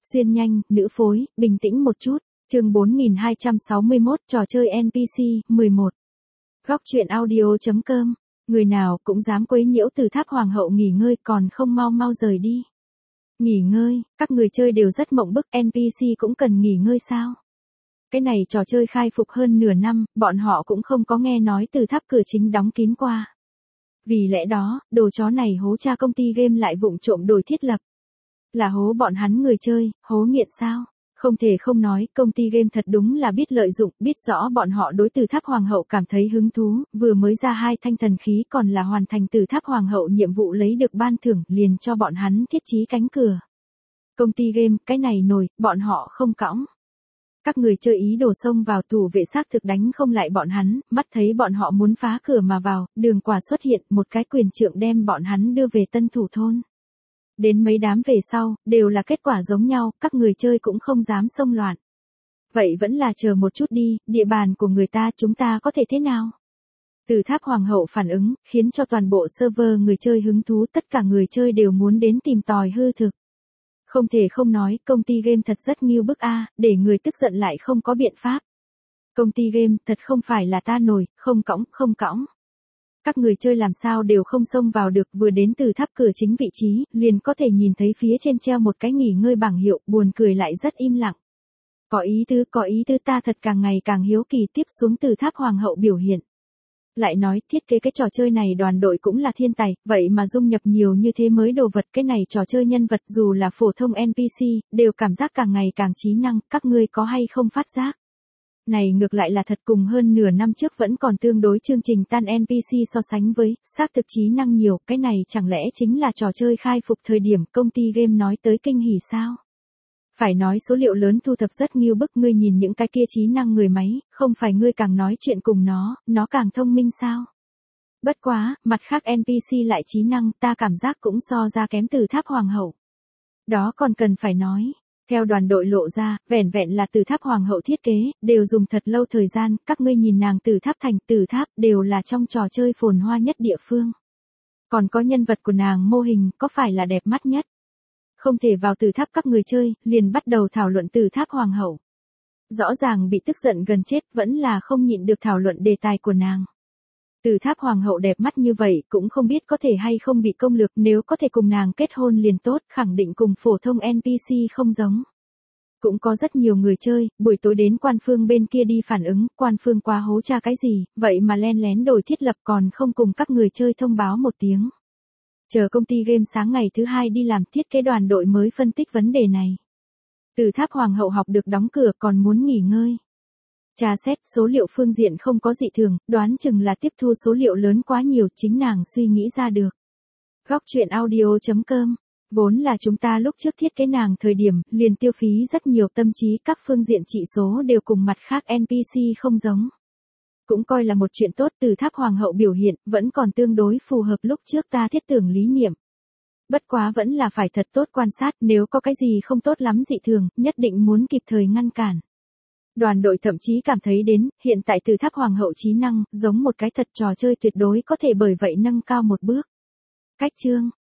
Xuyên nhanh, nữ phối, bình tĩnh một chút. Chương 4261, trò chơi NPC, 11. Góc truyện audio.com. Người nào cũng dám quấy nhiễu Từ Tháp Hoàng hậu nghỉ ngơi, còn không mau mau rời đi. Nghỉ ngơi, các người chơi đều rất mộng bức, NPC cũng cần nghỉ ngơi sao? Cái này trò chơi khai phục hơn nửa năm, bọn họ cũng không có nghe nói Từ Tháp cửa chính đóng kín qua. Vì lẽ đó, đồ chó này hố cha công ty game lại vụng trộm đổi thiết lập. Là hố bọn hắn người chơi, hố nghiện sao? Không thể không nói, công ty game thật đúng là biết lợi dụng, biết rõ bọn họ đối Từ Tháp Hoàng hậu cảm thấy hứng thú, vừa mới ra 2 thanh thần khí còn là hoàn thành Từ Tháp Hoàng hậu nhiệm vụ lấy được ban thưởng, liền cho bọn hắn thiết trí cánh cửa. Công ty game, cái này nổi, bọn họ không cõng. Các người chơi ý đồ xông vào tủ vệ xác thực đánh không lại bọn hắn, mắt thấy bọn họ muốn phá cửa mà vào, đường quả xuất hiện, một cái quyền trượng đem bọn hắn đưa về tân thủ thôn. Đến mấy đám về sau, đều là kết quả giống nhau, các người chơi cũng không dám xông loạn. Vậy vẫn là chờ một chút đi, địa bàn của người ta chúng ta có thể thế nào? Từ Tháp Hoàng hậu phản ứng, khiến cho toàn bộ server người chơi hứng thú, tất cả người chơi đều muốn đến tìm tòi hư thực. Không thể không nói, công ty game thật rất nghiêu bức a, để người tức giận lại không có biện pháp. Công ty game, thật không phải là ta nổi, không cõng. Các người chơi làm sao đều không xông vào được, vừa đến Từ Tháp cửa chính vị trí, liền có thể nhìn thấy phía trên treo một cái nghỉ ngơi bảng hiệu, buồn cười lại rất im lặng. Có ý tứ, ta thật càng ngày càng hiếu kỳ tiếp xuống Từ Tháp Hoàng hậu biểu hiện. Lại nói, thiết kế cái trò chơi này đoàn đội cũng là thiên tài, vậy mà dung nhập nhiều như thế mới đồ vật, cái này trò chơi nhân vật dù là phổ thông NPC, đều cảm giác càng ngày càng trí năng, các ngươi có hay không phát giác? Này ngược lại là thật, cùng hơn nửa năm trước vẫn còn tương đối chương trình tan NPC so sánh với, xác thực trí năng nhiều, cái này chẳng lẽ chính là trò chơi khai phục thời điểm công ty game nói tới kinh hỉ sao? Phải nói số liệu lớn thu thập rất nghiêu bức, ngươi nhìn những cái kia trí năng người máy, không phải ngươi càng nói chuyện cùng nó càng thông minh sao? Bất quá, mặt khác NPC lại trí năng, ta cảm giác cũng so ra kém Từ Tháp Hoàng hậu. Đó còn cần phải nói. Theo đoàn đội lộ ra, vẻn vẹn là Từ Tháp Hoàng hậu thiết kế, đều dùng thật lâu thời gian, các ngươi nhìn nàng Từ Tháp thành Từ Tháp đều là trong trò chơi phồn hoa nhất địa phương. Còn có nhân vật của nàng mô hình, có phải là đẹp mắt nhất? Không thể vào Từ Tháp, các người chơi, liền bắt đầu thảo luận Từ Tháp Hoàng hậu. Rõ ràng bị tức giận gần chết, vẫn là không nhịn được thảo luận đề tài của nàng. Từ Tháp Hoàng hậu đẹp mắt như vậy, cũng không biết có thể hay không bị công lược, nếu có thể cùng nàng kết hôn liền tốt, khẳng định cùng phổ thông NPC không giống. Cũng có rất nhiều người chơi, buổi tối đến quan phương bên kia đi phản ứng, quan phương quá hố cha cái gì, vậy mà len lén đổi thiết lập còn không cùng các người chơi thông báo một tiếng. Chờ công ty game sáng ngày thứ 2 đi làm, thiết kế đoàn đội mới phân tích vấn đề này. Từ Tháp Hoàng hậu học được đóng cửa còn muốn nghỉ ngơi. Tra xét số liệu phương diện không có dị thường, đoán chừng là tiếp thu số liệu lớn quá nhiều, chính nàng suy nghĩ ra được. Góc truyện audio.com. Vốn là chúng ta lúc trước thiết kế nàng thời điểm, liền tiêu phí rất nhiều tâm trí, các phương diện trị số đều cùng mặt khác NPC không giống. Cũng coi là một chuyện tốt, Từ Tháp Hoàng hậu biểu hiện, vẫn còn tương đối phù hợp lúc trước ta thiết tưởng lý niệm. Bất quá vẫn là phải thật tốt quan sát, nếu có cái gì không tốt lắm dị thường, nhất định muốn kịp thời ngăn cản. Đoàn đội thậm chí cảm thấy đến, hiện tại Từ Tháp Hoàng hậu trí năng, giống một cái thật trò chơi tuyệt đối có thể bởi vậy nâng cao một bước. Cách chương.